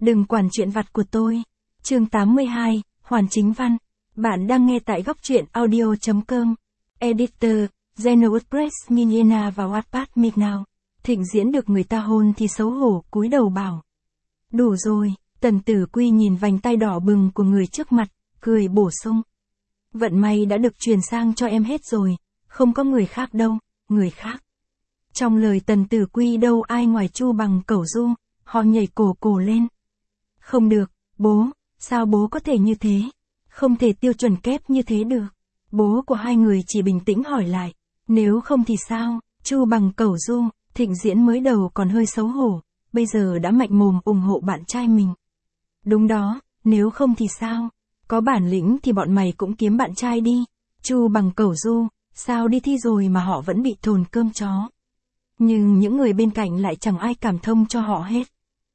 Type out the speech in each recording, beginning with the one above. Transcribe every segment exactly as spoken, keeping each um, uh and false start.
Đừng quản chuyện vặt của tôi. Chương tám mươi hai, Hoàn Chính Văn. Bạn đang nghe tại góc truyện audio chấm com. Editor, Geno Press Miniena và Wattpad Midnow. Thịnh Diễn được người ta hôn thì xấu hổ, cúi đầu bảo. Đủ rồi, Tần Tử Quy nhìn vành tay đỏ bừng của người trước mặt, cười bổ sung. Vận may đã được truyền sang cho em hết rồi, không có người khác đâu, người khác. Trong lời Tần Tử Quy đâu ai ngoài Chu Bằng Cẩu Du, họ nhảy cổ cổ lên. Không được, bố, sao bố có thể như thế? Không thể tiêu chuẩn kép như thế được. Bố của hai người chỉ bình tĩnh hỏi lại, nếu không thì sao? Chu Bằng Cẩu Du, Thịnh Diễn mới đầu còn hơi xấu hổ, bây giờ đã mạnh mồm ủng hộ bạn trai mình. Đúng đó, nếu không thì sao? Có bản lĩnh thì bọn mày cũng kiếm bạn trai đi. Chu Bằng Cẩu Du, sao đi thi rồi mà họ vẫn bị thồn cơm chó. Nhưng những người bên cạnh lại chẳng ai cảm thông cho họ hết.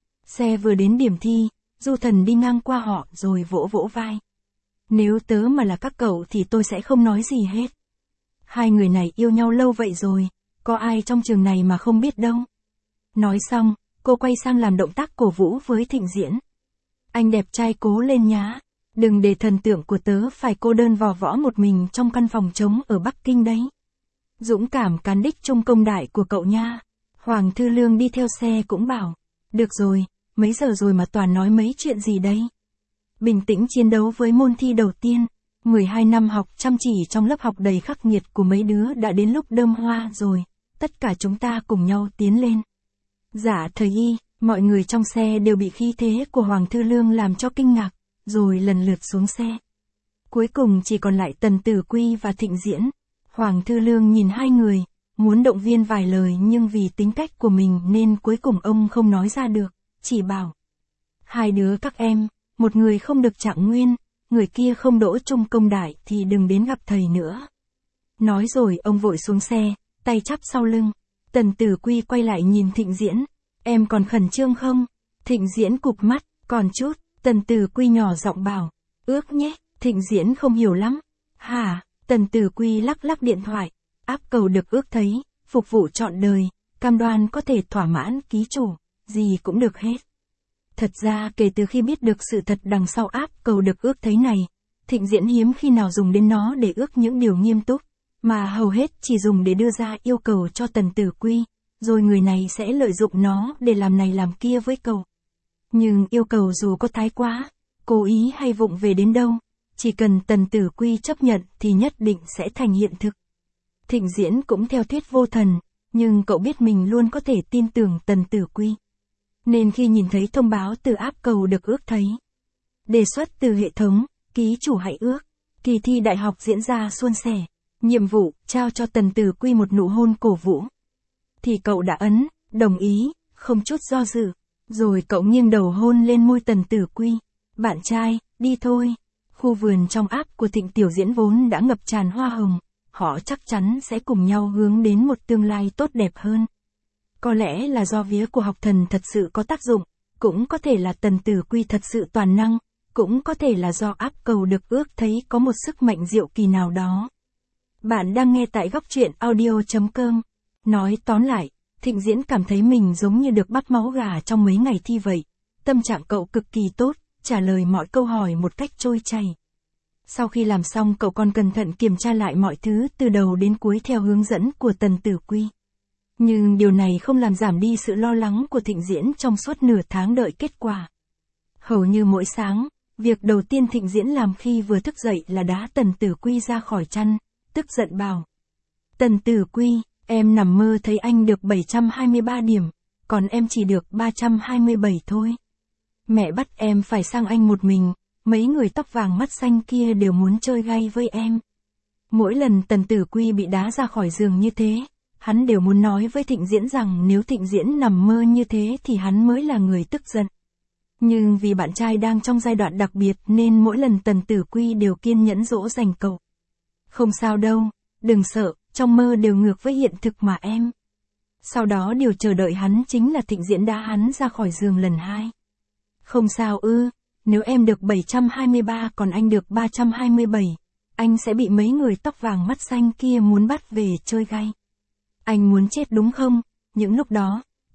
Xe vừa đến điểm thi, Du Thần đi ngang qua họ rồi vỗ vỗ vai. Nếu tớ mà là các cậu thì tôi sẽ không nói gì hết. Hai người này yêu nhau lâu vậy rồi, có ai trong trường này mà không biết đâu. Nói xong, cô quay sang làm động tác cổ vũ với Thịnh Diễn. Anh đẹp trai cố lên nhá, đừng để thần tượng của tớ phải cô đơn vò võ một mình trong căn phòng trống ở Bắc Kinh đấy. Dũng cảm cán đích trung công đại của cậu nha. Hoàng Thư Lương đi theo xe cũng bảo, được rồi, mấy giờ rồi mà toàn nói mấy chuyện gì đây? Bình tĩnh chiến đấu với môn thi đầu tiên, mười hai năm học chăm chỉ trong lớp học đầy khắc nghiệt của mấy đứa đã đến lúc đơm hoa rồi, tất cả chúng ta cùng nhau tiến lên. Dạ thời y, mọi người trong xe đều bị khí thế của Hoàng Thư Lương làm cho kinh ngạc, rồi lần lượt xuống xe. Cuối cùng chỉ còn lại Tần Tử Quy và Thịnh Diễn. Hoàng Thư Lương nhìn hai người, muốn động viên vài lời nhưng vì tính cách của mình nên cuối cùng ông không nói ra được, chỉ bảo. Hai đứa các em, một người không được trạng nguyên, người kia không đỗ trung công đại thì đừng đến gặp thầy nữa. Nói rồi ông vội xuống xe, tay chắp sau lưng. Tần Tử Quy quay lại nhìn Thịnh Diễn. Em còn khẩn trương không? Thịnh Diễn cụp mắt, còn chút. Tần Tử Quy nhỏ giọng bảo. Ước nhé, Thịnh Diễn không hiểu lắm. Hả? Tần Tử Quy lắc lắc điện thoại. Áp cầu được ước thấy, phục vụ trọn đời, cam đoan có thể thỏa mãn ký chủ, gì cũng được hết. Thật ra kể từ khi biết được sự thật đằng sau áp cầu được ước thấy này, Thịnh Diễn hiếm khi nào dùng đến nó để ước những điều nghiêm túc, mà hầu hết chỉ dùng để đưa ra yêu cầu cho Tần Tử Quy, rồi người này sẽ lợi dụng nó để làm này làm kia với cậu. Nhưng yêu cầu dù có thái quá, cố ý hay vụng về đến đâu, chỉ cần Tần Tử Quy chấp nhận thì nhất định sẽ thành hiện thực. Thịnh Diễn cũng theo thuyết vô thần, nhưng cậu biết mình luôn có thể tin tưởng Tần Tử Quy. Nên khi nhìn thấy thông báo từ áp cầu được ước thấy, đề xuất từ hệ thống, ký chủ hãy ước, kỳ thi đại học diễn ra suôn sẻ, nhiệm vụ trao cho Tần Tử Quy một nụ hôn cổ vũ, thì cậu đã ấn, đồng ý, không chút do dự, rồi cậu nghiêng đầu hôn lên môi Tần Tử Quy. Bạn trai, đi thôi. Khu vườn trong áp của Thịnh Tiểu Diễn vốn đã ngập tràn hoa hồng, họ chắc chắn sẽ cùng nhau hướng đến một tương lai tốt đẹp hơn. Có lẽ là do vía của học thần thật sự có tác dụng, cũng có thể là Tần Tử Quy thật sự toàn năng, cũng có thể là do áp cầu được ước thấy có một sức mạnh diệu kỳ nào đó. Bạn đang nghe tại góc truyện audio chấm com. Nói tóm lại, Thịnh Diễn cảm thấy mình giống như được bắt máu gà trong mấy ngày thi vậy. Tâm trạng cậu cực kỳ tốt, trả lời mọi câu hỏi một cách trôi chảy. Sau khi làm xong cậu còn cẩn thận kiểm tra lại mọi thứ từ đầu đến cuối theo hướng dẫn của Tần Tử Quy. Nhưng điều này không làm giảm đi sự lo lắng của Thịnh Diễn trong suốt nửa tháng đợi kết quả. Hầu như mỗi sáng, việc đầu tiên Thịnh Diễn làm khi vừa thức dậy là đá Tần Tử Quy ra khỏi chăn, tức giận bảo. Tần Tử Quy, em nằm mơ thấy anh được bảy trăm hai mươi ba điểm, còn em chỉ được ba trăm hai mươi bảy thôi. Mẹ bắt em phải sang Anh một mình, mấy người tóc vàng mắt xanh kia đều muốn chơi gay với em. Mỗi lần Tần Tử Quy bị đá ra khỏi giường như thế, hắn đều muốn nói với Thịnh Diễn rằng nếu Thịnh Diễn nằm mơ như thế thì hắn mới là người tức giận. Nhưng vì bạn trai đang trong giai đoạn đặc biệt nên mỗi lần Tần Tử Quy đều kiên nhẫn dỗ dành cậu. Không sao đâu, đừng sợ, trong mơ đều ngược với hiện thực mà em. Sau đó điều chờ đợi hắn chính là Thịnh Diễn đá hắn ra khỏi giường lần hai. Không sao ư, nếu em được bảy trăm hai mươi ba còn anh được ba trăm hai mươi bảy, anh sẽ bị mấy người tóc vàng mắt xanh kia muốn bắt về chơi gay. Anh muốn chết đúng không? Những lúc đó,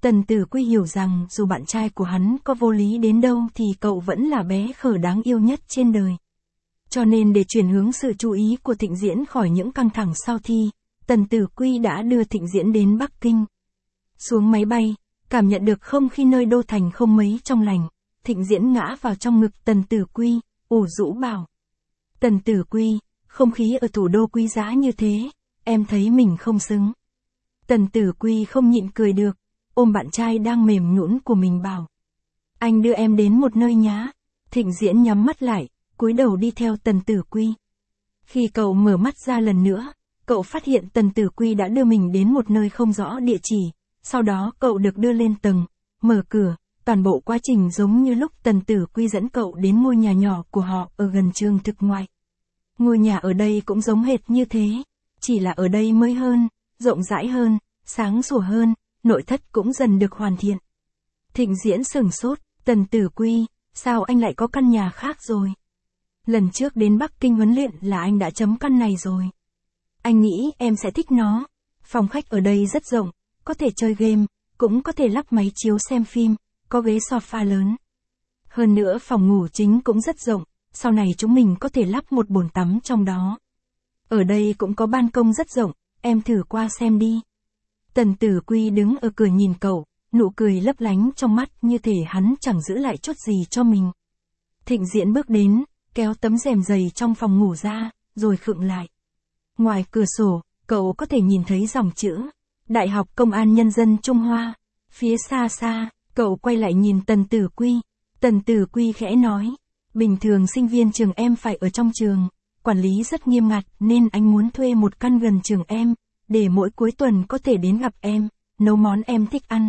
Tần Tử Quy hiểu rằng dù bạn trai của hắn có vô lý đến đâu thì cậu vẫn là bé khờ đáng yêu nhất trên đời. Cho nên để chuyển hướng sự chú ý của Thịnh Diễn khỏi những căng thẳng sau thi, Tần Tử Quy đã đưa Thịnh Diễn đến Bắc Kinh. Xuống máy bay, cảm nhận được không khí nơi đô thành không mấy trong lành, Thịnh Diễn ngã vào trong ngực Tần Tử Quy, ủ rũ bảo. Tần Tử Quy, không khí ở thủ đô quý giá như thế, em thấy mình không xứng. Tần Tử Quy không nhịn cười được, ôm bạn trai đang mềm nhũn của mình bảo. Anh đưa em đến một nơi nhá. Thịnh Diễn nhắm mắt lại, cúi đầu đi theo Tần Tử Quy. Khi cậu mở mắt ra lần nữa, cậu phát hiện Tần Tử Quy đã đưa mình đến một nơi không rõ địa chỉ, sau đó cậu được đưa lên tầng, mở cửa, toàn bộ quá trình giống như lúc Tần Tử Quy dẫn cậu đến ngôi nhà nhỏ của họ ở gần trường thực ngoại. Ngôi nhà ở đây cũng giống hệt như thế, chỉ là ở đây mới hơn, rộng rãi hơn, sáng sủa hơn, nội thất cũng dần được hoàn thiện. Thịnh Diễn sửng sốt, Tần Tử Quy, sao anh lại có căn nhà khác rồi? Lần trước đến Bắc Kinh huấn luyện là anh đã chấm căn này rồi. Anh nghĩ em sẽ thích nó. Phòng khách ở đây rất rộng, có thể chơi game, cũng có thể lắp máy chiếu xem phim, có ghế sofa lớn. Hơn nữa phòng ngủ chính cũng rất rộng, sau này chúng mình có thể lắp một bồn tắm trong đó. Ở đây cũng có ban công rất rộng, em thử qua xem đi. Tần Tử Quy đứng ở cửa nhìn cậu, nụ cười lấp lánh trong mắt như thể hắn chẳng giữ lại chút gì cho mình. Thịnh Diễn bước đến, kéo tấm rèm dày trong phòng ngủ ra, rồi khựng lại. Ngoài cửa sổ, cậu có thể nhìn thấy dòng chữ Đại học Công an Nhân dân Trung Hoa. Phía xa xa, cậu quay lại nhìn Tần Tử Quy. Tần Tử Quy khẽ nói, bình thường sinh viên trường em phải ở trong trường, quản lý rất nghiêm ngặt nên anh muốn thuê một căn gần trường em, để mỗi cuối tuần có thể đến gặp em, nấu món em thích ăn.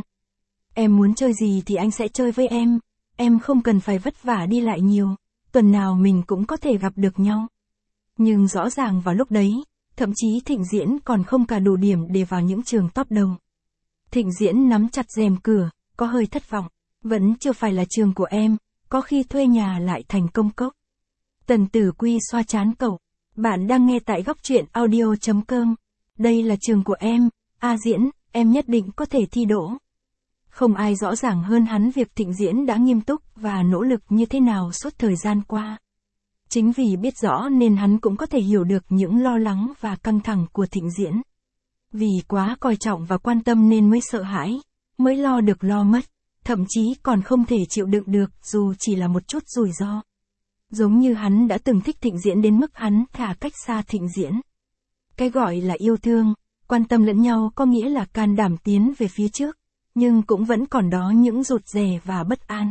Em muốn chơi gì thì anh sẽ chơi với em, em không cần phải vất vả đi lại nhiều, tuần nào mình cũng có thể gặp được nhau. Nhưng rõ ràng vào lúc đấy, thậm chí Thịnh Diễn còn không cả đủ điểm để vào những trường top đầu. Thịnh Diễn nắm chặt rèm cửa, có hơi thất vọng, vẫn chưa phải là trường của em, có khi thuê nhà lại thành công cốc. Tần Tử Quy xoa trán cậu, bạn đang nghe tại góc truyện audio chấm com. Đây là trường của em, A Diễn, em nhất định có thể thi đỗ. Không ai rõ ràng hơn hắn việc Thịnh Diễn đã nghiêm túc và nỗ lực như thế nào suốt thời gian qua. Chính vì biết rõ nên hắn cũng có thể hiểu được những lo lắng và căng thẳng của Thịnh Diễn. Vì quá coi trọng và quan tâm nên mới sợ hãi, mới lo được lo mất, thậm chí còn không thể chịu đựng được dù chỉ là một chút rủi ro. Giống như hắn đã từng thích Thịnh Diễn đến mức hắn thả cách xa Thịnh Diễn. Cái gọi là yêu thương, quan tâm lẫn nhau có nghĩa là can đảm tiến về phía trước, nhưng cũng vẫn còn đó những rụt rè và bất an.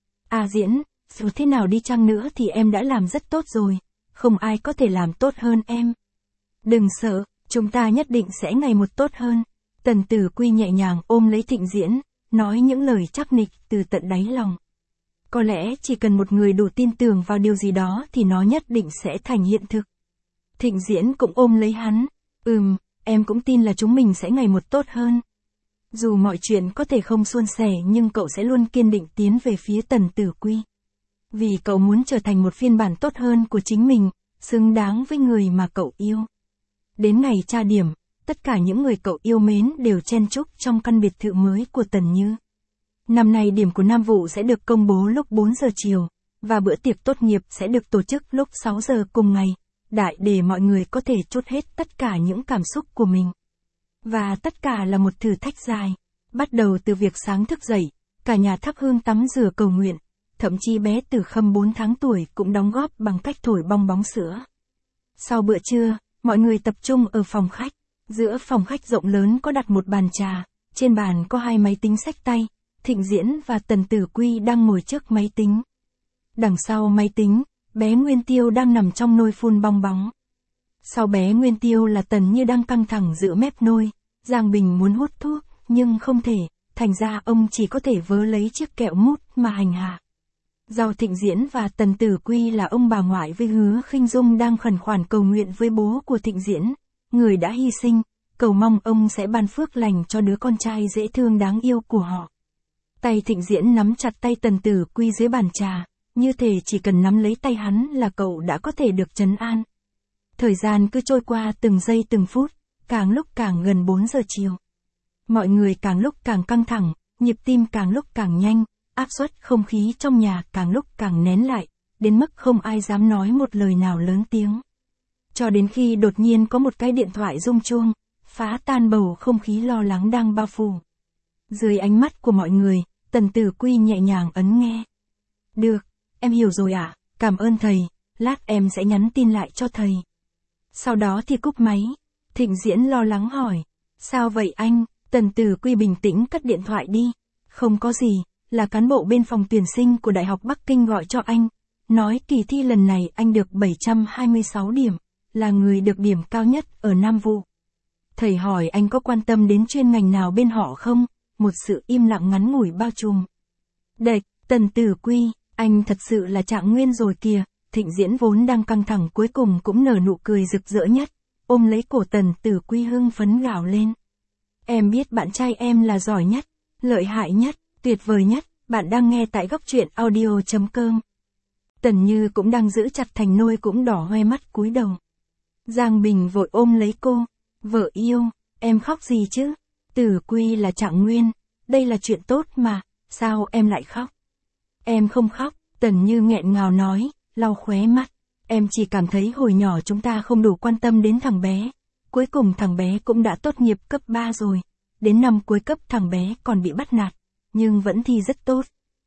A Diễn, dù thế nào đi chăng nữa thì em đã làm rất tốt rồi, không ai có thể làm tốt hơn em. Đừng sợ, chúng ta nhất định sẽ ngày một tốt hơn. Tần Tử Quy nhẹ nhàng ôm lấy Thịnh Diễn, nói những lời chắc nịch từ tận đáy lòng. Có lẽ chỉ cần một người đủ tin tưởng vào điều gì đó thì nó nhất định sẽ thành hiện thực. Thịnh Diễn cũng ôm lấy hắn, ừm, em cũng tin là chúng mình sẽ ngày một tốt hơn. Dù mọi chuyện có thể không suôn sẻ nhưng cậu sẽ luôn kiên định tiến về phía Tần Tử Quy. Vì cậu muốn trở thành một phiên bản tốt hơn của chính mình, xứng đáng với người mà cậu yêu. Đến ngày tra điểm, tất cả những người cậu yêu mến đều chen chúc trong căn biệt thự mới của Tần Như. Năm nay điểm của Nam Vụ sẽ được công bố lúc bốn giờ chiều, và bữa tiệc tốt nghiệp sẽ được tổ chức lúc sáu giờ cùng ngày, đại để mọi người có thể trút hết tất cả những cảm xúc của mình. Và tất cả là một thử thách dài, bắt đầu từ việc sáng thức dậy, cả nhà thắp hương tắm rửa cầu nguyện, thậm chí bé Tử Khâm bốn tháng tuổi cũng đóng góp bằng cách thổi bong bóng sữa. Sau bữa trưa, mọi người tập trung ở phòng khách. Giữa phòng khách rộng lớn có đặt một bàn trà, trên bàn có hai máy tính xách tay, Thịnh Diễn và Tần Tử Quy đang ngồi trước máy tính. Đằng sau máy tính, bé Nguyên Tiêu đang nằm trong nôi phun bong bóng. Sau bé Nguyên Tiêu là Tần Như đang căng thẳng giữa mép nôi, Giang Bình muốn hút thuốc, nhưng không thể, thành ra ông chỉ có thể vớ lấy chiếc kẹo mút mà hành hạ. Sau Thịnh Diễn và Tần Tử Quy là ông bà ngoại với Hứa Khinh Dung đang khẩn khoản cầu nguyện với bố của Thịnh Diễn, người đã hy sinh, cầu mong ông sẽ ban phước lành cho đứa con trai dễ thương đáng yêu của họ. Tay Thịnh Diễn nắm chặt tay Tần Tử Quy dưới bàn trà, như thể chỉ cần nắm lấy tay hắn là cậu đã có thể được trấn an. Thời gian cứ trôi qua từng giây từng phút, càng lúc càng gần bốn giờ chiều. Mọi người càng lúc càng căng thẳng, nhịp tim càng lúc càng nhanh, áp suất không khí trong nhà càng lúc càng nén lại, đến mức không ai dám nói một lời nào lớn tiếng. Cho đến khi đột nhiên có một cái điện thoại rung chuông, phá tan bầu không khí lo lắng đang bao phủ. Dưới ánh mắt của mọi người, Tần Tử Quy nhẹ nhàng ấn nghe. Được, em hiểu rồi ạ, à? Cảm ơn thầy, lát em sẽ nhắn tin lại cho thầy. Sau đó thì cúp máy. Thịnh Diễn lo lắng hỏi. Sao vậy anh? Tần Tử Quy bình tĩnh cất điện thoại đi. Không có gì, là cán bộ bên phòng tuyển sinh của Đại học Bắc Kinh gọi cho anh. Nói kỳ thi lần này anh được bảy trăm hai mươi sáu điểm, là người được điểm cao nhất ở Nam Vụ. Thầy hỏi anh có quan tâm đến chuyên ngành nào bên họ không? Một sự im lặng ngắn ngủi bao trùm. Đệch, Tần Tử Quy, anh thật sự là Trạng Nguyên rồi kìa. Thịnh Diễn vốn đang căng thẳng cuối cùng cũng nở nụ cười rực rỡ nhất, ôm lấy cổ Tần Tử Quy hưng phấn gào lên. Em biết bạn trai em là giỏi nhất, lợi hại nhất, tuyệt vời nhất, bạn đang nghe tại góc truyện audio chấm com. Tần Như cũng đang giữ chặt thành nôi cũng đỏ hoe mắt cúi đầu. Giang Bình vội ôm lấy cô, vợ yêu, em khóc gì chứ? Tử Quy là Trạng Nguyên, đây là chuyện tốt mà, sao em lại khóc? Em không khóc, Tần Như nghẹn ngào nói, lau khóe mắt. Em chỉ cảm thấy hồi nhỏ chúng ta không đủ quan tâm đến thằng bé. Cuối cùng thằng bé cũng đã tốt nghiệp cấp ba rồi. Đến năm cuối cấp thằng bé còn bị bắt nạt, nhưng vẫn thi rất tốt.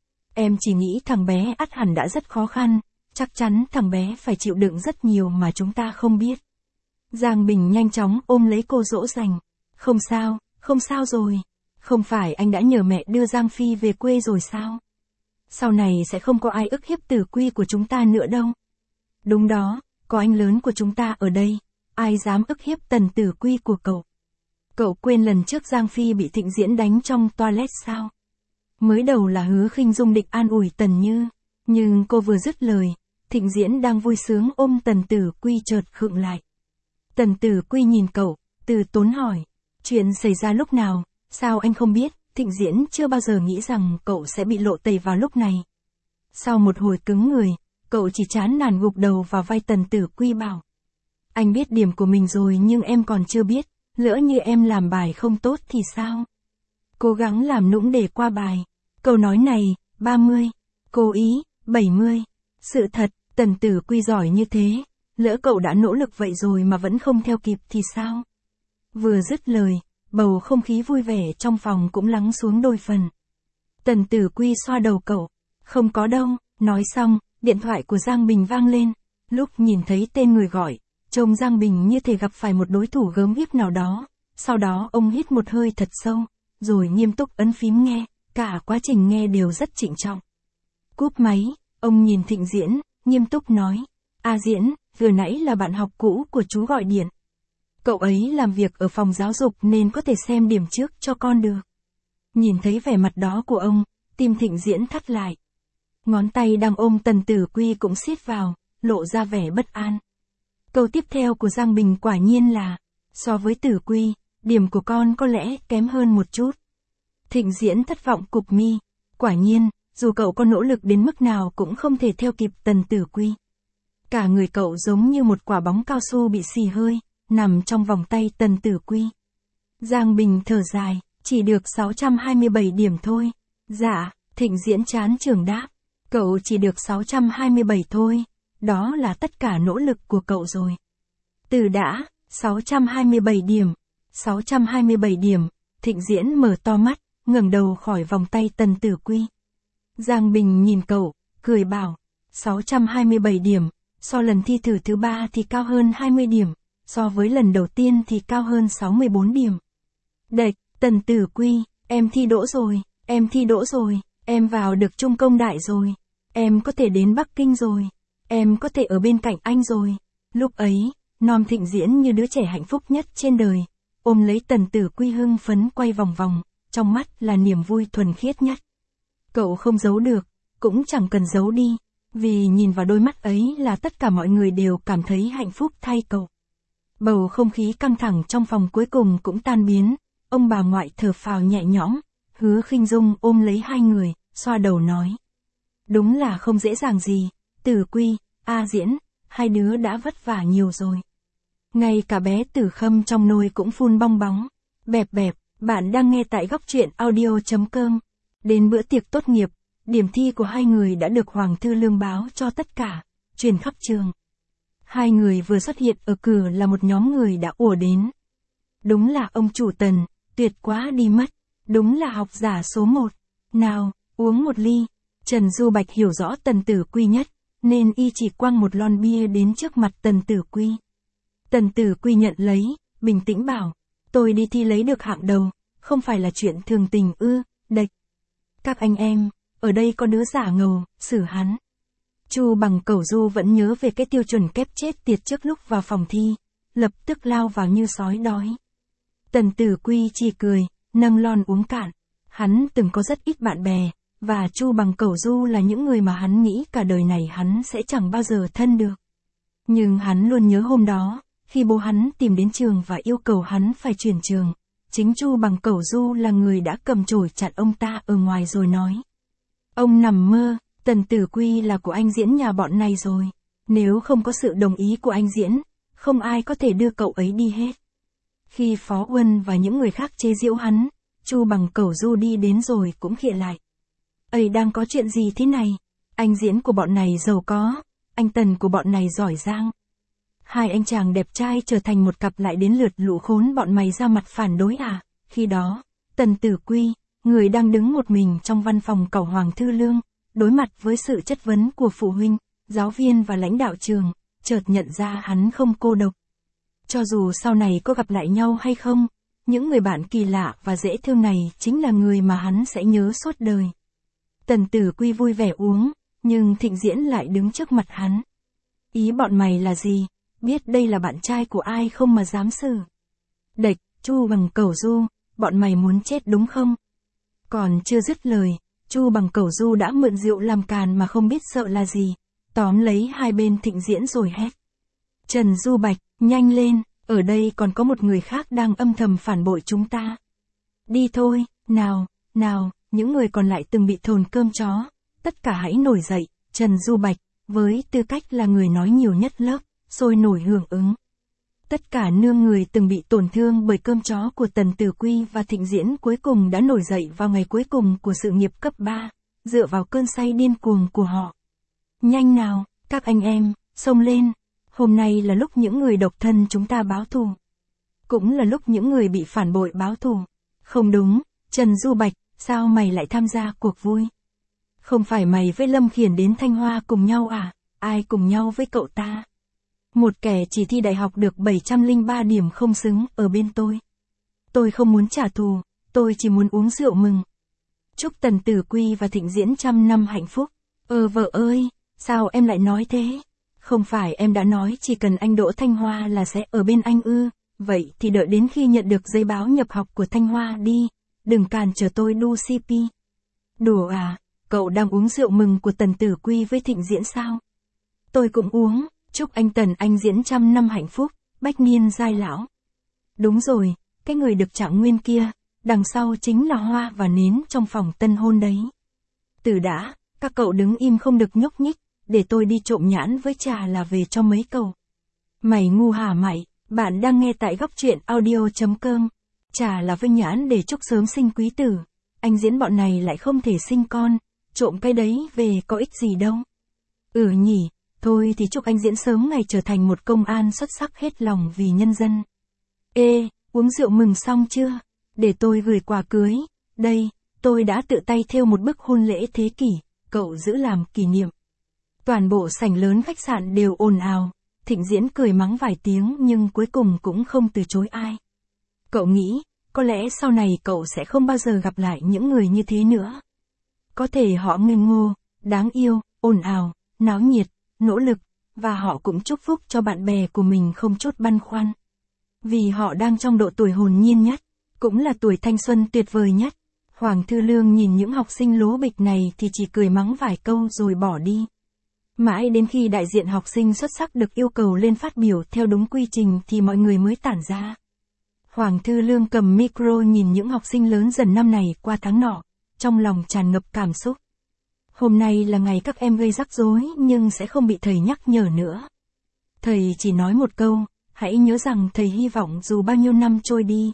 Em chỉ nghĩ thằng bé ắt hẳn đã rất khó khăn, chắc chắn thằng bé phải chịu đựng rất nhiều mà chúng ta không biết. Giang Bình nhanh chóng ôm lấy cô dỗ dành. Không sao, không sao rồi. Không phải anh đã nhờ mẹ đưa Giang Phi về quê rồi sao? Sau này sẽ không có ai ức hiếp Tử Quy của chúng ta nữa đâu. Đúng đó, có anh lớn của chúng ta ở đây, ai dám ức hiếp Tần Tử Quy của cậu. Cậu quên lần trước Giang Phi bị Thịnh Diễn đánh trong toilet sao? Mới đầu là Hứa Khinh Dung định an ủi Tần Như, nhưng cô vừa dứt lời, Thịnh Diễn đang vui sướng ôm Tần Tử Quy chợt khựng lại. Tần Tử Quy nhìn cậu, từ tốn hỏi, chuyện xảy ra lúc nào, sao anh không biết? Thịnh Diễn chưa bao giờ nghĩ rằng cậu sẽ bị lộ tẩy vào lúc này. Sau một hồi cứng người, cậu chỉ chán nản gục đầu vào vai Tần Tử Quy bảo. Anh biết điểm của mình rồi nhưng em còn chưa biết, lỡ như em làm bài không tốt thì sao? Cố gắng làm nũng để qua bài. Câu nói này, ba mươi, cố ý, bảy mươi. Sự thật, Tần Tử Quy giỏi như thế, lỡ cậu đã nỗ lực vậy rồi mà vẫn không theo kịp thì sao? Vừa dứt lời, bầu không khí vui vẻ trong phòng cũng lắng xuống đôi phần. Tần Tử Quy xoa đầu cậu. Không có đâu, nói xong, điện thoại của Giang Bình vang lên. Lúc nhìn thấy tên người gọi, trông Giang Bình như thể gặp phải một đối thủ gớm ghiếc nào đó. Sau đó ông hít một hơi thật sâu, rồi nghiêm túc ấn phím nghe, cả quá trình nghe đều rất trịnh trọng. Cúp máy, ông nhìn Thịnh Diễn, nghiêm túc nói. A Diễn, vừa nãy là bạn học cũ của chú gọi điện. Cậu ấy làm việc ở phòng giáo dục nên có thể xem điểm trước cho con được. Nhìn thấy vẻ mặt đó của ông, tim Thịnh Diễn thắt lại. Ngón tay đang ôm Tần Tử Quy cũng siết vào, lộ ra vẻ bất an. Câu tiếp theo của Giang Bình quả nhiên là, so với Tử Quy, điểm của con có lẽ kém hơn một chút. Thịnh Diễn thất vọng cụp mi, quả nhiên, dù cậu có nỗ lực đến mức nào cũng không thể theo kịp Tần Tử Quy. Cả người cậu giống như một quả bóng cao su bị xì hơi, nằm trong vòng tay Tần Tử Quy. Giang Bình thở dài, chỉ được sáu trăm hai mươi bảy điểm thôi. Dạ, Thịnh Diễn chán trường đáp. Cậu chỉ được sáu trăm hai mươi bảy thôi, đó là tất cả nỗ lực của cậu rồi. Từ đã, sáu trăm hai mươi bảy điểm, sáu trăm hai mươi bảy điểm, Thịnh Diễn mở to mắt, ngẩng đầu khỏi vòng tay Tần Tử Quy. Giang Bình nhìn cậu, cười bảo, sáu trăm hai mươi bảy điểm, so lần thi thử thứ ba thì cao hơn hai mươi điểm, so với lần đầu tiên thì cao hơn sáu mươi bốn điểm. Đệch, Tần Tử Quy, em thi đỗ rồi, em thi đỗ rồi, em vào được Trung Công Đại rồi, em có thể đến Bắc Kinh rồi, em có thể ở bên cạnh anh rồi. Lúc ấy, Nom Thịnh Diễn như đứa trẻ hạnh phúc nhất trên đời, ôm lấy Tần Tử Quy hưng phấn quay vòng vòng, trong mắt là niềm vui thuần khiết nhất. Cậu không giấu được, cũng chẳng cần giấu đi, vì nhìn vào đôi mắt ấy là tất cả mọi người đều cảm thấy hạnh phúc thay cậu. Bầu không khí căng thẳng trong phòng cuối cùng cũng tan biến, ông bà ngoại thở phào nhẹ nhõm, Hứa Khinh Dung ôm lấy hai người, xoa đầu nói. Đúng là không dễ dàng gì, Tử Quy, A Diễn, hai đứa đã vất vả nhiều rồi. Ngay cả bé Tử Khâm trong nôi cũng phun bong bóng, bẹp bẹp, Bạn đang nghe tại góc truyện audio chấm com. Đến bữa tiệc tốt nghiệp, điểm thi của hai người đã được Hoàng Thư Lương báo cho tất cả, truyền khắp trường. Hai người vừa xuất hiện ở cửa là một nhóm người đã ùa đến. Đúng là ông chủ Tần, tuyệt quá đi mất. Đúng là học giả số một. Nào, uống một ly. Trần Du Bạch hiểu rõ Tần Tử Quy nhất, nên y chỉ quăng một lon bia đến trước mặt Tần Tử Quy. Tần Tử Quy nhận lấy, bình tĩnh bảo, tôi đi thi lấy được hạng đầu, không phải là chuyện thường tình ư, đệch. Các anh em, ở đây có đứa giả ngầu, xử hắn. Chu Bằng Cẩu Du vẫn nhớ về cái tiêu chuẩn kép chết tiệt trước lúc vào phòng thi, lập tức lao vào như sói đói. Tần Tử Quy chỉ cười, nâng lon uống cạn. Hắn từng có rất ít bạn bè, và Chu Bằng Cẩu Du là những người mà hắn nghĩ cả đời này hắn sẽ chẳng bao giờ thân được. Nhưng hắn luôn nhớ hôm đó, khi bố hắn tìm đến trường và yêu cầu hắn phải chuyển trường, chính Chu Bằng Cẩu Du là người đã cầm chổi chặn ông ta ở ngoài rồi nói. Ông nằm mơ, Tần Tử Quy là của anh Diễn nhà bọn này rồi. Nếu không có sự đồng ý của anh Diễn, không ai có thể đưa cậu ấy đi hết. Khi Phó Uân và những người khác chế giễu hắn, Chu Bằng Cẩu Du đi đến rồi cũng khịa lại. Ây đang có chuyện gì thế này? Anh Diễn của bọn này giàu có, anh Tần của bọn này giỏi giang. Hai anh chàng đẹp trai trở thành một cặp lại đến lượt lũ khốn bọn mày ra mặt phản đối à? Khi đó, Tần Tử Quy, người đang đứng một mình trong văn phòng cẩu Hoàng Thư Lương, đối mặt với sự chất vấn của phụ huynh, giáo viên và lãnh đạo trường, chợt nhận ra hắn không cô độc. Cho dù sau này có gặp lại nhau hay không, những người bạn kỳ lạ và dễ thương này chính là người mà hắn sẽ nhớ suốt đời. Tần Tử Quy vui vẻ uống, nhưng Thịnh Diễn lại đứng trước mặt hắn. Ý bọn mày là gì? Biết đây là bạn trai của ai không mà dám xử? Đệch, Chu Bằng Cẩu Du, bọn mày muốn chết đúng không? Còn chưa dứt lời, Chu Bằng Cẩu Du đã mượn rượu làm càn mà không biết sợ là gì, tóm lấy hai bên Thịnh Diễn rồi hét. Trần Du Bạch, nhanh lên, ở đây còn có một người khác đang âm thầm phản bội chúng ta. Đi thôi, nào, nào, những người còn lại từng bị thồn cơm chó, tất cả hãy nổi dậy. Trần Du Bạch, với tư cách là người nói nhiều nhất lớp, sôi nổi hưởng ứng. Tất cả nương người từng bị tổn thương bởi cơm chó của Tần Tử Quy và Thịnh Diễn cuối cùng đã nổi dậy vào ngày cuối cùng của sự nghiệp cấp ba, dựa vào cơn say điên cuồng của họ. Nhanh nào, các anh em, xông lên, hôm nay là lúc những người độc thân chúng ta báo thù. Cũng là lúc những người bị phản bội báo thù. Không đúng, Trần Du Bạch, sao mày lại tham gia cuộc vui? Không phải mày với Lâm Khiển đến Thanh Hoa cùng nhau à? Ai cùng nhau với cậu ta? Một kẻ chỉ thi đại học được bảy trăm lẻ ba điểm không xứng ở bên tôi. Tôi không muốn trả thù, tôi chỉ muốn uống rượu mừng. Chúc Tần Tử Quy và Thịnh Diễn trăm năm hạnh phúc. Ờ vợ ơi, sao em lại nói thế? Không phải em đã nói chỉ cần anh đỗ Thanh Hoa là sẽ ở bên anh ư? Vậy thì đợi đến khi nhận được giấy báo nhập học của Thanh Hoa đi, đừng cản trở tôi đu xê pê. Đùa à, cậu đang uống rượu mừng của Tần Tử Quy với Thịnh Diễn sao? Tôi cũng uống. Chúc anh Tần anh Diễn trăm năm hạnh phúc, bách niên giai lão. Đúng rồi, cái người được trạng nguyên kia, đằng sau chính là hoa và nến trong phòng tân hôn đấy. Từ đã, các cậu đứng im không được nhúc nhích, để tôi đi trộm nhãn với trà là về cho mấy cậu. Mày ngu hả mày, bạn đang nghe tại góc truyện audio chấm com. Trà là với nhãn để chúc sớm sinh quý tử, anh Diễn bọn này lại không thể sinh con, trộm cái đấy về có ích gì đâu. Ừ nhỉ. Thôi thì chúc anh Diễn sớm ngày trở thành một công an xuất sắc hết lòng vì nhân dân. Ê, uống rượu mừng xong chưa? Để tôi gửi quà cưới. Đây, tôi đã tự tay thêu một bức hôn lễ thế kỷ, cậu giữ làm kỷ niệm. Toàn bộ sảnh lớn khách sạn đều ồn ào. Thịnh Diễn cười mắng vài tiếng nhưng cuối cùng cũng không từ chối ai. Cậu nghĩ, có lẽ sau này cậu sẽ không bao giờ gặp lại những người như thế nữa. Có thể họ ngây ngô, đáng yêu, ồn ào, náo nhiệt, nỗ lực, và họ cũng chúc phúc cho bạn bè của mình không chút băn khoăn. Vì họ đang trong độ tuổi hồn nhiên nhất, cũng là tuổi thanh xuân tuyệt vời nhất. Hoàng Thư Lương nhìn những học sinh lố bịch này thì chỉ cười mắng vài câu rồi bỏ đi. Mãi đến khi đại diện học sinh xuất sắc được yêu cầu lên phát biểu theo đúng quy trình thì mọi người mới tản ra. Hoàng Thư Lương cầm micro nhìn những học sinh lớn dần năm này qua tháng nọ, trong lòng tràn ngập cảm xúc. Hôm nay là ngày các em gây rắc rối nhưng sẽ không bị thầy nhắc nhở nữa. Thầy chỉ nói một câu, hãy nhớ rằng thầy hy vọng dù bao nhiêu năm trôi đi,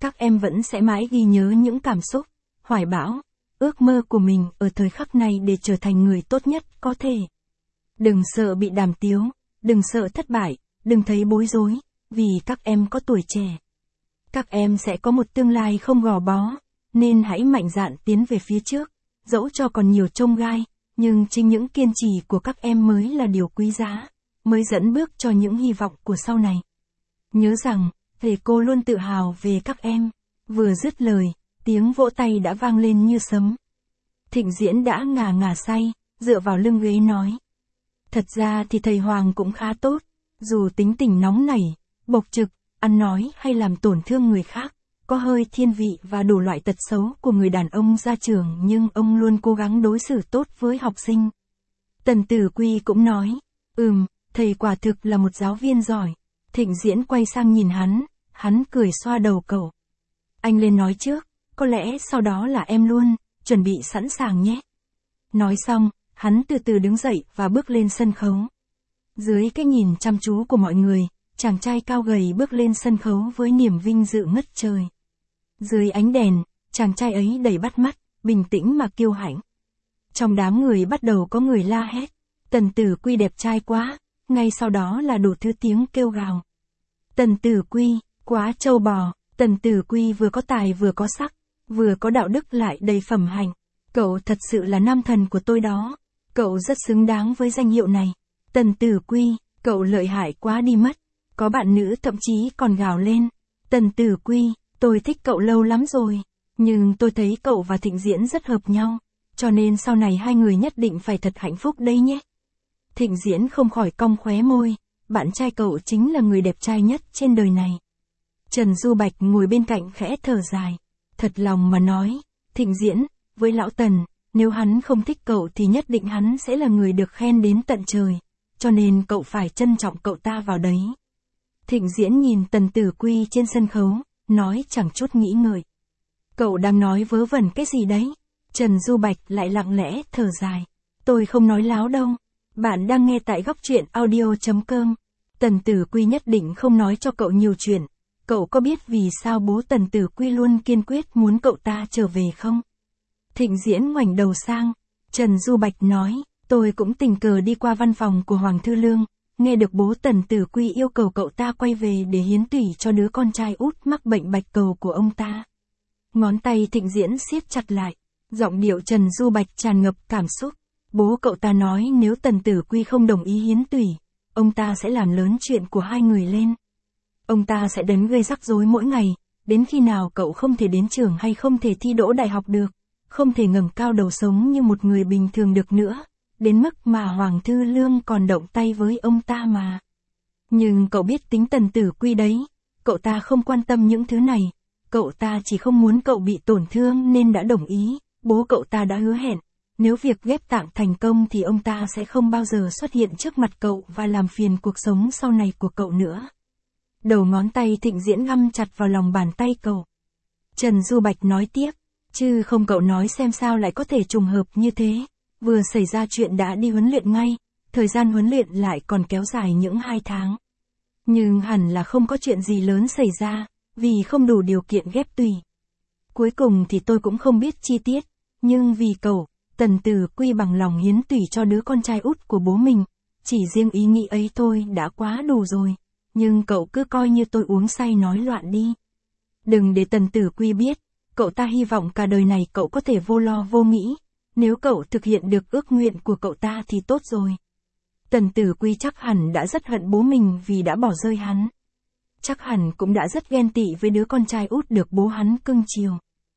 Các em vẫn sẽ mãi ghi nhớ những cảm xúc, hoài bão, ước mơ của mình ở thời khắc này để trở thành người tốt nhất có thể. Đừng sợ bị đàm tiếu, đừng sợ thất bại, đừng thấy bối rối, vì các em có tuổi trẻ. Các em sẽ có một tương lai không gò bó, nên hãy mạnh dạn tiến về phía trước, dẫu cho còn nhiều chông gai, nhưng chính những kiên trì của các em mới là điều quý giá, mới dẫn bước cho những hy vọng của sau này. Nhớ rằng, thầy cô luôn tự hào về các em. Vừa dứt lời, tiếng vỗ tay đã vang lên như sấm. Thịnh Diễn đã ngà ngà say, dựa vào lưng ghế nói. Thật ra thì thầy Hoàng cũng khá tốt, dù tính tình nóng nảy, bộc trực, ăn nói hay làm tổn thương người khác, có hơi thiên vị và đủ loại tật xấu của người đàn ông ra trường, nhưng ông luôn cố gắng đối xử tốt với học sinh. Tần Tử Quy cũng nói, ừm, thầy quả thực là một giáo viên giỏi. Thịnh Diễn quay sang nhìn hắn, hắn cười xoa đầu cậu. Anh lên nói trước, có lẽ sau đó là em luôn, chuẩn bị sẵn sàng nhé. Nói xong, hắn từ từ đứng dậy và bước lên sân khấu. Dưới cái nhìn chăm chú của mọi người, chàng trai cao gầy bước lên sân khấu với niềm vinh dự ngất trời. Dưới ánh đèn, chàng trai ấy đầy bắt mắt, bình tĩnh mà kiêu hãnh. Trong đám người bắt đầu có người la hét, Tần Tử Quy đẹp trai quá, ngay sau đó là đủ thứ tiếng kêu gào. Tần Tử Quy, quá trâu bò, Tần Tử Quy vừa có tài vừa có sắc, vừa có đạo đức lại đầy phẩm hạnh. Cậu thật sự là nam thần của tôi đó. Cậu rất xứng đáng với danh hiệu này. Tần Tử Quy, cậu lợi hại quá đi mất. Có bạn nữ thậm chí còn gào lên. Tần Tử Quy, tôi thích cậu lâu lắm rồi. Nhưng tôi thấy cậu và Thịnh Diễn rất hợp nhau. Cho nên sau này hai người nhất định phải thật hạnh phúc đấy nhé. Thịnh Diễn không khỏi cong khóe môi. Bạn trai cậu chính là người đẹp trai nhất trên đời này. Trần Du Bạch ngồi bên cạnh khẽ thở dài. Thật lòng mà nói, Thịnh Diễn, với lão Tần, nếu hắn không thích cậu thì nhất định hắn sẽ là người được khen đến tận trời. Cho nên cậu phải trân trọng cậu ta vào đấy. Thịnh Diễn nhìn Tần Tử Quy trên sân khấu, nói chẳng chút nghĩ ngợi. Cậu đang nói vớ vẩn cái gì đấy? Trần Du Bạch lại lặng lẽ thở dài. Tôi không nói láo đâu. Bạn đang nghe tại góc truyện audio chấm com. Tần Tử Quy nhất định không nói cho cậu nhiều chuyện. Cậu có biết vì sao bố Tần Tử Quy luôn kiên quyết muốn cậu ta trở về không? Thịnh Diễn ngoảnh đầu sang. Trần Du Bạch nói, tôi cũng tình cờ đi qua văn phòng của Hoàng Thư Lương, nghe được bố Tần Tử Quy yêu cầu cậu ta quay về để hiến tủy cho đứa con trai út mắc bệnh bạch cầu của ông ta. Ngón tay Thịnh Diễn siết chặt lại, giọng điệu Trần Du Bạch tràn ngập cảm xúc. Bố cậu ta nói nếu Tần Tử Quy không đồng ý hiến tủy, ông ta sẽ làm lớn chuyện của hai người lên. Ông ta sẽ đến gây rắc rối mỗi ngày, đến khi nào cậu không thể đến trường hay không thể thi đỗ đại học được, không thể ngẩng cao đầu sống như một người bình thường được nữa, đến mức mà Hoàng Thư Lương còn động tay với ông ta mà. Nhưng cậu biết tính Tần Tử Quy đấy, cậu ta không quan tâm những thứ này, cậu ta chỉ không muốn cậu bị tổn thương nên đã đồng ý, bố cậu ta đã hứa hẹn, nếu việc ghép tạng thành công thì ông ta sẽ không bao giờ xuất hiện trước mặt cậu và làm phiền cuộc sống sau này của cậu nữa. Đầu ngón tay Thịnh Diễn găm chặt vào lòng bàn tay cậu. Trần Du Bạch nói tiếp, chứ không cậu nói xem sao lại có thể trùng hợp như thế, vừa xảy ra chuyện đã đi huấn luyện ngay, thời gian huấn luyện lại còn kéo dài những hai tháng. Nhưng hẳn là không có chuyện gì lớn xảy ra, vì không đủ điều kiện ghép tùy. Cuối cùng thì tôi cũng không biết chi tiết, nhưng vì cậu, Tần Tử Quy bằng lòng hiến tủy cho đứa con trai út của bố mình, chỉ riêng ý nghĩ ấy thôi đã quá đủ rồi. Nhưng cậu cứ coi như tôi uống say nói loạn đi. Đừng để Tần Tử Quy biết, cậu ta hy vọng cả đời này cậu có thể vô lo vô nghĩ. Nếu cậu thực hiện được ước nguyện của cậu ta thì tốt rồi. Tần Tử Quy chắc hẳn đã rất hận bố mình vì đã bỏ rơi hắn. Chắc hẳn cũng đã rất ghen tị với đứa con trai út được bố hắn cưng chiều.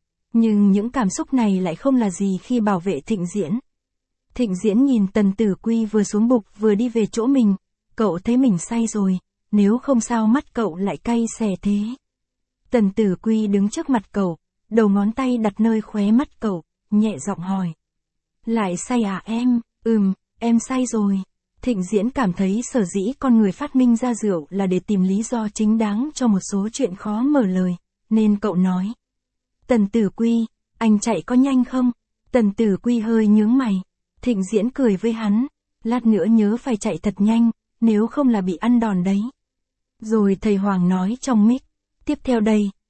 Nhưng những cảm xúc này lại không là gì khi bảo vệ Thịnh Diễn. Thịnh Diễn nhìn Tần Tử Quy vừa xuống bục vừa đi về chỗ mình. Cậu thấy mình say rồi. Nếu không sao mắt cậu lại cay xè thế. Tần Tử Quy đứng trước mặt cậu, đầu ngón tay đặt nơi khóe mắt cậu, nhẹ giọng hỏi. Lại say à em? Ừm, em say rồi. Thịnh Diễn cảm thấy sở dĩ con người phát minh ra rượu là để tìm lý do chính đáng cho một số chuyện khó mở lời, nên cậu nói. Tần Tử Quy, anh chạy có nhanh không? Tần Tử Quy hơi nhướng mày. Thịnh Diễn cười với hắn, lát nữa nhớ phải chạy thật nhanh, nếu không là bị ăn đòn đấy. Rồi thầy Hoàng nói trong mic, tiếp theo đây,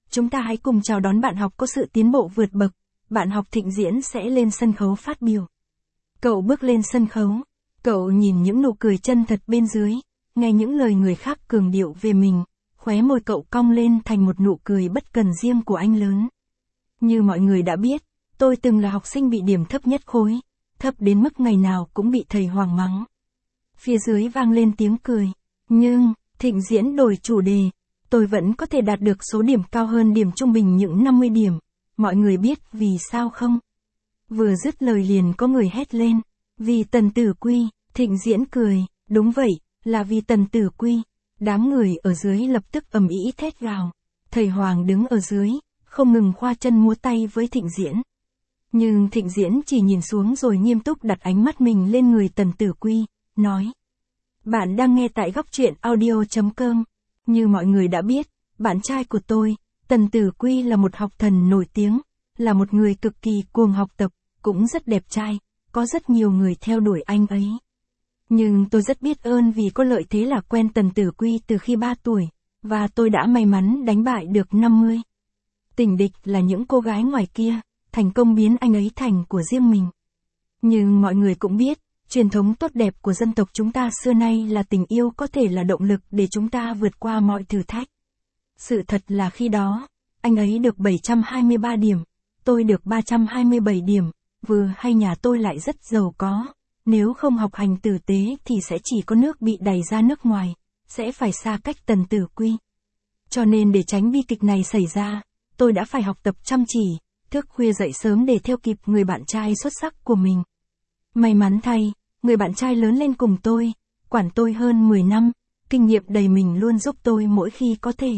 chúng ta hãy cùng chào đón bạn học có sự tiến bộ vượt bậc. Bạn học Thịnh Diễn sẽ lên sân khấu phát biểu. Cậu bước lên sân khấu. Cậu nhìn những nụ cười chân thật bên dưới, nghe những lời người khác cường điệu về mình, khóe môi cậu cong lên thành một nụ cười bất cần riêng của anh lớn. Như mọi người đã biết, tôi từng là học sinh bị điểm thấp nhất khối, thấp đến mức ngày nào cũng bị thầy Hoàng mắng. Phía dưới vang lên tiếng cười. Nhưng, Thịnh Diễn đổi chủ đề. Tôi vẫn có thể đạt được số điểm cao hơn điểm trung bình những năm mươi điểm. Mọi người biết vì sao không? Vừa dứt lời liền có người hét lên. Vì Tần Tử Quy. Thịnh Diễn cười. Đúng vậy, là vì Tần Tử Quy. Đám người ở dưới lập tức ầm ĩ thét gào. Thầy Hoàng đứng ở dưới, không ngừng khoa chân múa tay với Thịnh Diễn. Nhưng Thịnh Diễn chỉ nhìn xuống rồi nghiêm túc đặt ánh mắt mình lên người Tần Tử Quy, nói. Bạn đang nghe tại góc truyện audio chấm com. Như mọi người đã biết, bạn trai của tôi, Tần Tử Quy là một học thần nổi tiếng, là một người cực kỳ cuồng học tập, cũng rất đẹp trai, có rất nhiều người theo đuổi anh ấy. Nhưng tôi rất biết ơn vì có lợi thế là quen Tần Tử Quy từ khi ba tuổi, và tôi đã may mắn đánh bại được năm mươi. Tình địch là những cô gái ngoài kia, thành công biến anh ấy thành của riêng mình. Nhưng mọi người cũng biết, truyền thống tốt đẹp của dân tộc chúng ta xưa nay là tình yêu có thể là động lực để chúng ta vượt qua mọi thử thách. Sự thật là khi đó, anh ấy được bảy trăm hai mươi ba điểm, tôi được ba trăm hai mươi bảy điểm, vừa hay nhà tôi lại rất giàu có. Nếu không học hành tử tế thì sẽ chỉ có nước bị đày ra nước ngoài, sẽ phải xa cách Tần Tử Quy. Cho nên để tránh bi kịch này xảy ra, tôi đã phải học tập chăm chỉ, thức khuya dậy sớm để theo kịp người bạn trai xuất sắc của mình. May mắn thay, người bạn trai lớn lên cùng tôi, quản tôi hơn mười năm, kinh nghiệm đầy mình luôn giúp tôi mỗi khi có thể.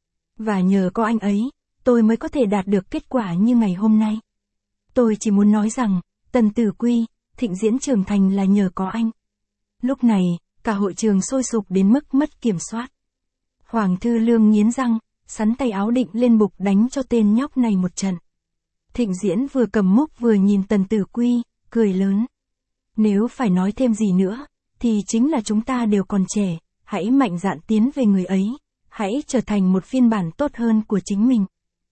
Và nhờ có anh ấy, tôi mới có thể đạt được kết quả như ngày hôm nay. Tôi chỉ muốn nói rằng, Tần Tử Quy, Thịnh Diễn trưởng thành là nhờ có anh. Lúc này, cả hội trường sôi sục đến mức mất kiểm soát. Hoàng Thư Lương nghiến răng, sắn tay áo định lên bục đánh cho tên nhóc này một trận. Thịnh Diễn vừa cầm múc vừa nhìn Tần Tử Quy, cười lớn. Nếu phải nói thêm gì nữa, thì chính là chúng ta đều còn trẻ, hãy mạnh dạn tiến về người ấy, hãy trở thành một phiên bản tốt hơn của chính mình.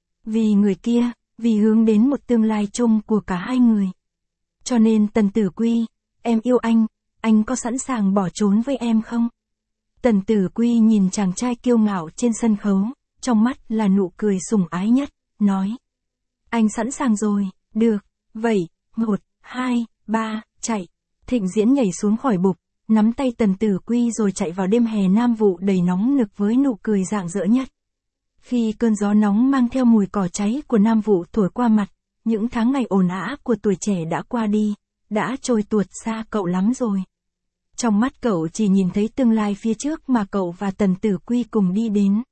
Vì người kia, vì hướng đến một tương lai chung của cả hai người. Cho nên Tần Tử Quy, em yêu anh, anh có sẵn sàng bỏ trốn với em không? Tần Tử Quy nhìn chàng trai kiêu ngạo trên sân khấu, trong mắt là nụ cười sủng ái nhất, nói. Anh sẵn sàng rồi, được, vậy, một, hai, ba, chạy. Thịnh Diễn nhảy xuống khỏi bục, nắm tay Tần Tử Quy rồi chạy vào đêm hè nam vụ đầy nóng nực với nụ cười rạng rỡ nhất. Khi cơn gió nóng mang theo mùi cỏ cháy của nam vụ thổi qua mặt, những tháng ngày ồn ào của tuổi trẻ đã qua đi, đã trôi tuột xa cậu lắm rồi. Trong mắt cậu chỉ nhìn thấy tương lai phía trước mà cậu và Tần Tử Quy cùng đi đến.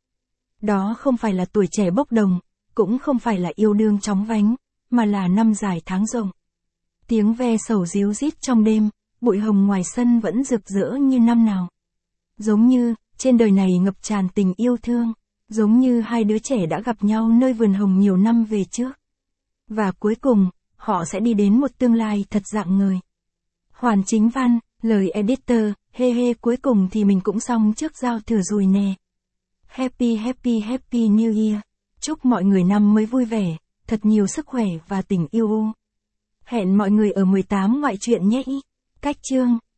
Đó không phải là tuổi trẻ bốc đồng, cũng không phải là yêu đương chóng vánh, mà là năm dài tháng rộng. Tiếng ve sầu ríu rít trong đêm, bụi hồng ngoài sân vẫn rực rỡ như năm nào. Giống như, trên đời này ngập tràn tình yêu thương, giống như hai đứa trẻ đã gặp nhau nơi vườn hồng nhiều năm về trước. Và cuối cùng, họ sẽ đi đến một tương lai thật rạng ngời. Hoàn Chính Văn, lời editor, hê hê cuối cùng thì mình cũng xong trước giao thừa rồi nè. Happy happy happy New Year. Chúc mọi người năm mới vui vẻ, thật nhiều sức khỏe và tình yêu. Hẹn mọi người ở mười tám ngoại truyện nhé. Cách chương